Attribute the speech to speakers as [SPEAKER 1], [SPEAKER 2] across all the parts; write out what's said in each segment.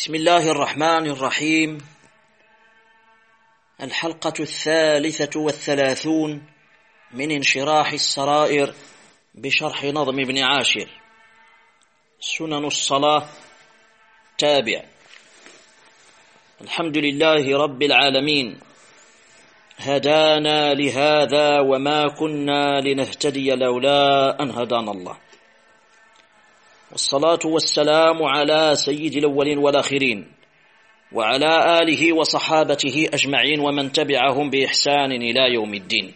[SPEAKER 1] بسم الله الرحمن الرحيم. الحلقة 33 من انشراح السرائر بشرح نظم ابن عاشر. سنن الصلاة تابع. الحمد لله رب العالمين، هدانا لهذا وما كنا لنهتدي لولا أن هدانا الله، والصلاة والسلام على سيد الأولين والآخرين وعلى آله وصحابته أجمعين ومن تبعهم بإحسان إلى يوم الدين.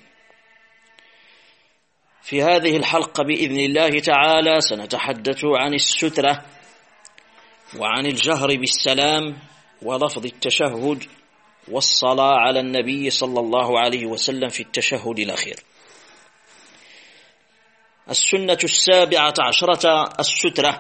[SPEAKER 1] في هذه الحلقة بإذن الله تعالى سنتحدث عن السترة وعن الجهر بالسلام ولفظ التشهد والصلاة على النبي صلى الله عليه وسلم في التشهد الأخير. السنة 17 السترة.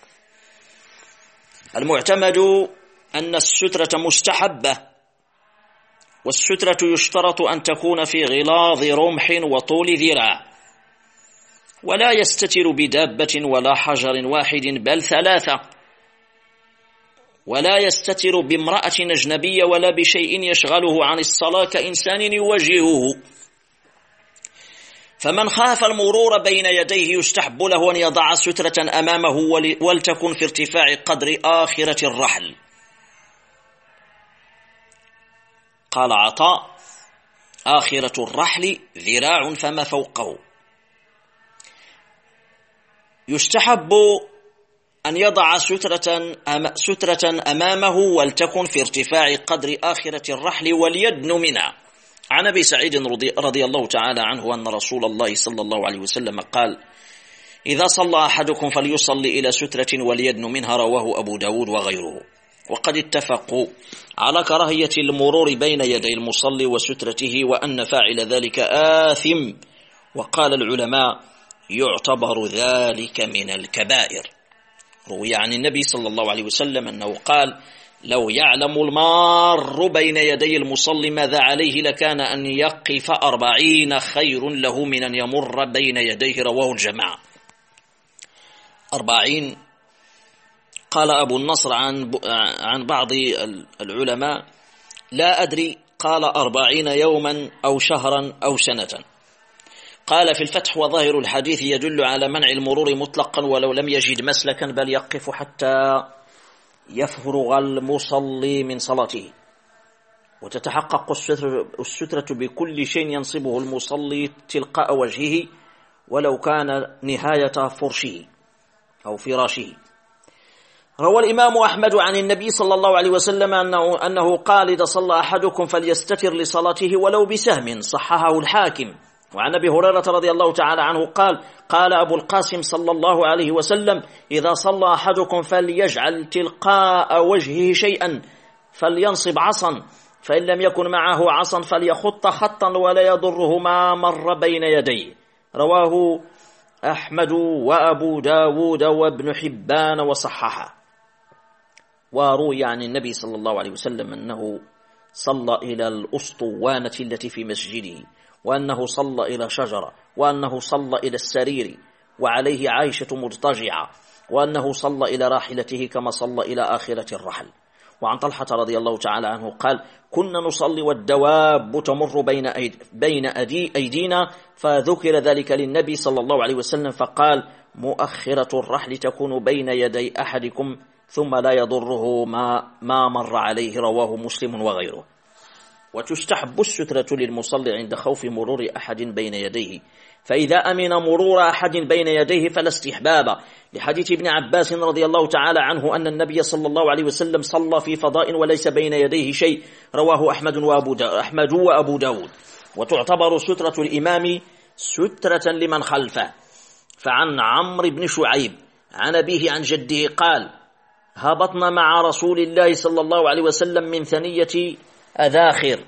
[SPEAKER 1] المعتمد أن السترة مستحبة، والسترة يشترط أن تكون في غلاظ رمح وطول ذراع، ولا يستتر بدابة ولا حجر واحد بل 3، ولا يستتر بامرأة أجنبية ولا بشيء يشغله عن الصلاة كإنسان يواجهه. فمن خاف المرور بين يديه يستحب له أن يضع سترة أمامه ولتكن في ارتفاع قدر آخرة الرحل. قال عطاء: آخرة الرحل ذراع فما فوقه. يستحب أن يضع سترة أمامه ولتكن في ارتفاع قدر آخرة الرحل وليدن منها. عن أبي سعيد رضي الله تعالى عنه أن رسول الله صلى الله عليه وسلم قال: إذا صلى أحدكم فليصلي إلى سترة وليدن منها. رواه أبو داود وغيره. وقد اتفقوا على كراهية المرور بين يدي المصلي وسترته وأن فاعل ذلك آثم، وقال العلماء: يعتبر ذلك من الكبائر. روي عن النبي صلى الله عليه وسلم أنه قال: لو يعلم المار بين يدي المصلي ماذا عليه لكان أن يقف 40 خير له من أن يمر بين يديه. رواه الجماعة. 40. قال أبو النصر عن بعض العلماء: لا أدري، قال 40 يوما أو شهرا أو سنة. قال في الفتح: وظاهر الحديث يدل على منع المرور مطلقا ولو لم يجد مسلكا، بل يقف حتى يفرغ المصلي من صلاته، وتتحقق السترة بكل شيء ينصبه المصلي تلقاء وجهه ولو كان نهاية فرشه أو فراشه. روى الإمام أحمد عن النبي صلى الله عليه وسلم أنه قال: إذا صلى أحدكم فليستتر لصلاته ولو بسهم. صححه الحاكم. وعن أبي هريرة رضي الله تعالى عنه قال: قال أبو القاسم صلى الله عليه وسلم: إذا صلى أحدكم فليجعل تلقاء وجهه شيئا، فلينصب عصا، فإن لم يكن معه عصا فليخط خطا ولا يضره ما مر بين يديه. رواه أحمد وأبو داود وابن حبان وصححه. وروي عن النبي صلى الله عليه وسلم أنه صلى إلى الأسطوانة التي في مسجده، وأنه صلى إلى شجرة، وأنه صلى إلى السرير وعليه عائشة مضطجعة، وأنه صلى إلى راحلته كما صلى إلى آخرة الرحل. وعن طلحة رضي الله تعالى عنه قال: كنا نصلي والدواب تمر بين أيدينا، فذكر ذلك للنبي صلى الله عليه وسلم فقال: مؤخرة الرحل تكون بين يدي أحدكم ثم لا يضره ما مر عليه. رواه مسلم وغيره. وتستحب السترة للمصلي عند خوف مرور أحد بين يديه، فإذا أمن مرور أحد بين يديه فلا استحباب، لحديث ابن عباس رضي الله تعالى عنه أن النبي صلى الله عليه وسلم صلى في فضاء وليس بين يديه شيء. رواه أحمد وأبو داود. وتعتبر سترة الإمام سترة لمن خلفه. فعن عمرو بن شعيب عن أبيه عن جده قال: هبطنا مع رسول الله صلى الله عليه وسلم من ثنية أذاخر.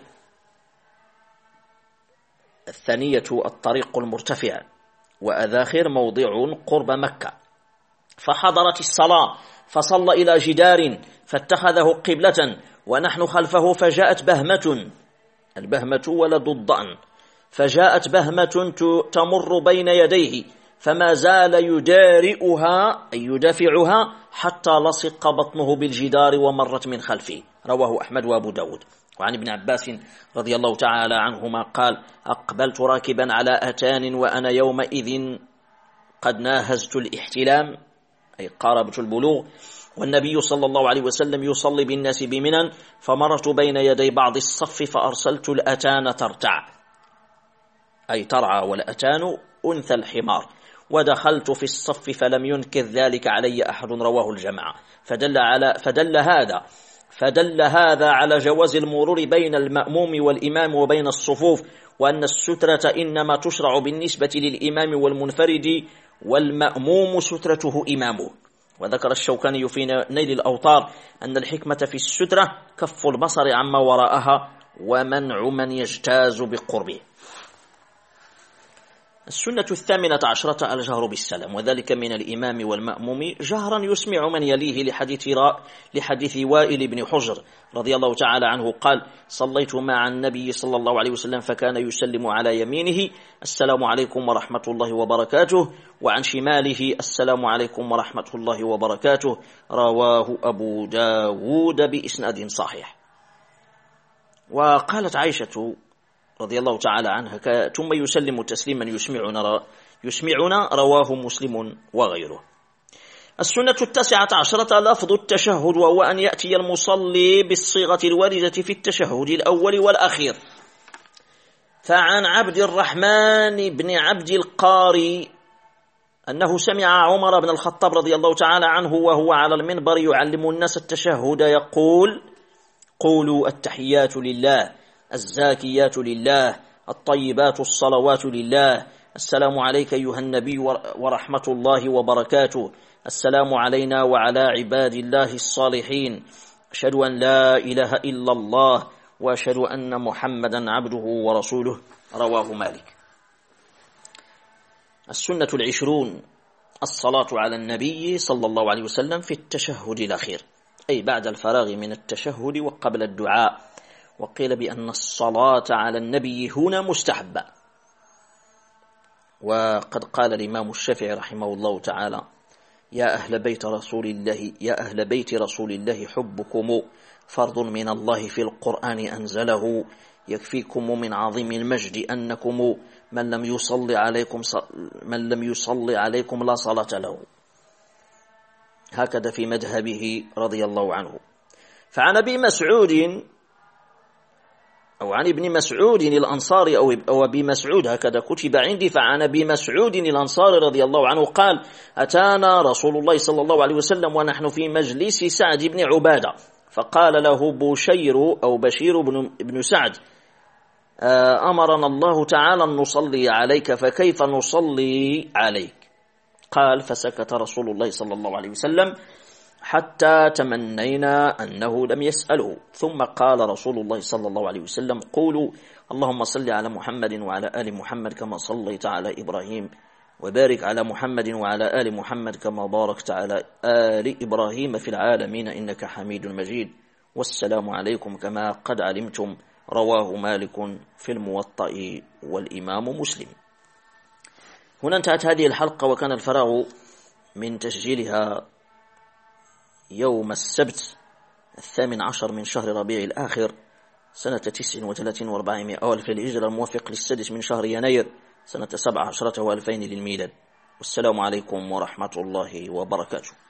[SPEAKER 1] الثانية الطريق المرتفع، وأذاخر موضع قرب مكة. فحضرت الصلاة فصلى إلى جدار فاتخذه قبلة ونحن خلفه، فجاءت بهمة، البهمة ولد الضأن، فجاءت بهمة تمر بين يديه فما زال يدارئها أي يدافعها حتى لصق بطنه بالجدار ومرت من خلفه. رواه أحمد وأبو داود. وعن ابن عباس رضي الله تعالى عنهما قال: أقبلت راكبا على أتان وأنا يومئذ قد ناهزت الاحتلام أي قاربت البلوغ، والنبي صلى الله عليه وسلم يصلي بالناس بمنى، فمرت بين يدي بعض الصف فأرسلت الأتان ترتع أي ترعى، والأتان أنثى الحمار، ودخلت في الصف فلم ينكر ذلك علي أحد. رواه الجماعة. فدل هذا على جواز المرور بين المأموم والإمام وبين الصفوف، وأن السترة إنما تشرع بالنسبة للإمام والمنفرد، والمأموم سترته إمامه. وذكر الشوكاني في نيل الأوطار أن الحكمة في السترة كف البصر عما وراءها ومنع من يجتاز بقربه. السنة 18 الجهر بالسلام، وذلك من الإمام والمأموم جهرا يسمع من يليه، لحديث وائل بن حجر رضي الله تعالى عنه قال: صليت مع النبي صلى الله عليه وسلم فكان يسلم على يمينه: السلام عليكم ورحمة الله وبركاته، وعن شماله: السلام عليكم ورحمة الله وبركاته. رواه أبو داود بإسناد صحيح. وقالت عائشة رضي الله تعالى عنها: ثم يسلم تسليما يسمعنا. رواه مسلم وغيره. السنة 19 لفظ التشهد، وهو أن يأتي المصلي بالصيغة الواردة في التشهد الأول والأخير. فعن عبد الرحمن بن عبد القاري أنه سمع عمر بن الخطاب رضي الله تعالى عنه وهو على المنبر يعلم الناس التشهد يقول: قولوا التحيات لله، الزاكيات لله، الطيبات الصلوات لله، السلام عليك أيها النبي ورحمة الله وبركاته، السلام علينا وعلى عباد الله الصالحين، أشهد أن لا إله إلا الله وأشهد أن محمدا عبده ورسوله. رواه مالك. السنة 20 الصلاة على النبي صلى الله عليه وسلم في التشهد الأخير، أي بعد الفراغ من التشهد وقبل الدعاء. وقيل بأن الصلاة على النبي هنا مستحبة. وقد قال الإمام الشافعي رحمه الله تعالى: يا أهل بيت رسول الله حبكم فرض من الله في القرآن أنزله، يكفيكم من عظيم المجد أنكم من لم يصلي عليكم لا صلاة له. هكذا في مذهبه رضي الله عنه. فعن أبي مسعود أو عن ابن مسعود الأنصاري أو أبي مسعود هكذا كتب عندي، فعن أبي مسعود الأنصاري رضي الله عنه قال: أتانا رسول الله صلى الله عليه وسلم ونحن في مجلس سعد بن عبادة، فقال له بشير بن سعد: أمرنا الله تعالى أن نصلي عليك، فكيف نصلي عليك؟ قال: فسكت رسول الله صلى الله عليه وسلم حتى تمنينا أنه لم يسأله، ثم قال رسول الله صلى الله عليه وسلم: قولوا اللهم صل على محمد وعلى آل محمد كما صليت على إبراهيم، وبارك على محمد وعلى آل محمد كما باركت على آل إبراهيم في العالمين إنك حميد مجيد، والسلام عليكم كما قد علمتم. رواه مالك في الموطأ والإمام مسلم. هنا انتهت هذه الحلقة، وكان الفراغ من تسجيلها يوم السبت 18 من شهر ربيع الآخر سنة 39 و400 ألف للهجرة، الموافق للسادس من شهر يناير سنة 17 و2000 للميلاد. والسلام عليكم ورحمة الله وبركاته.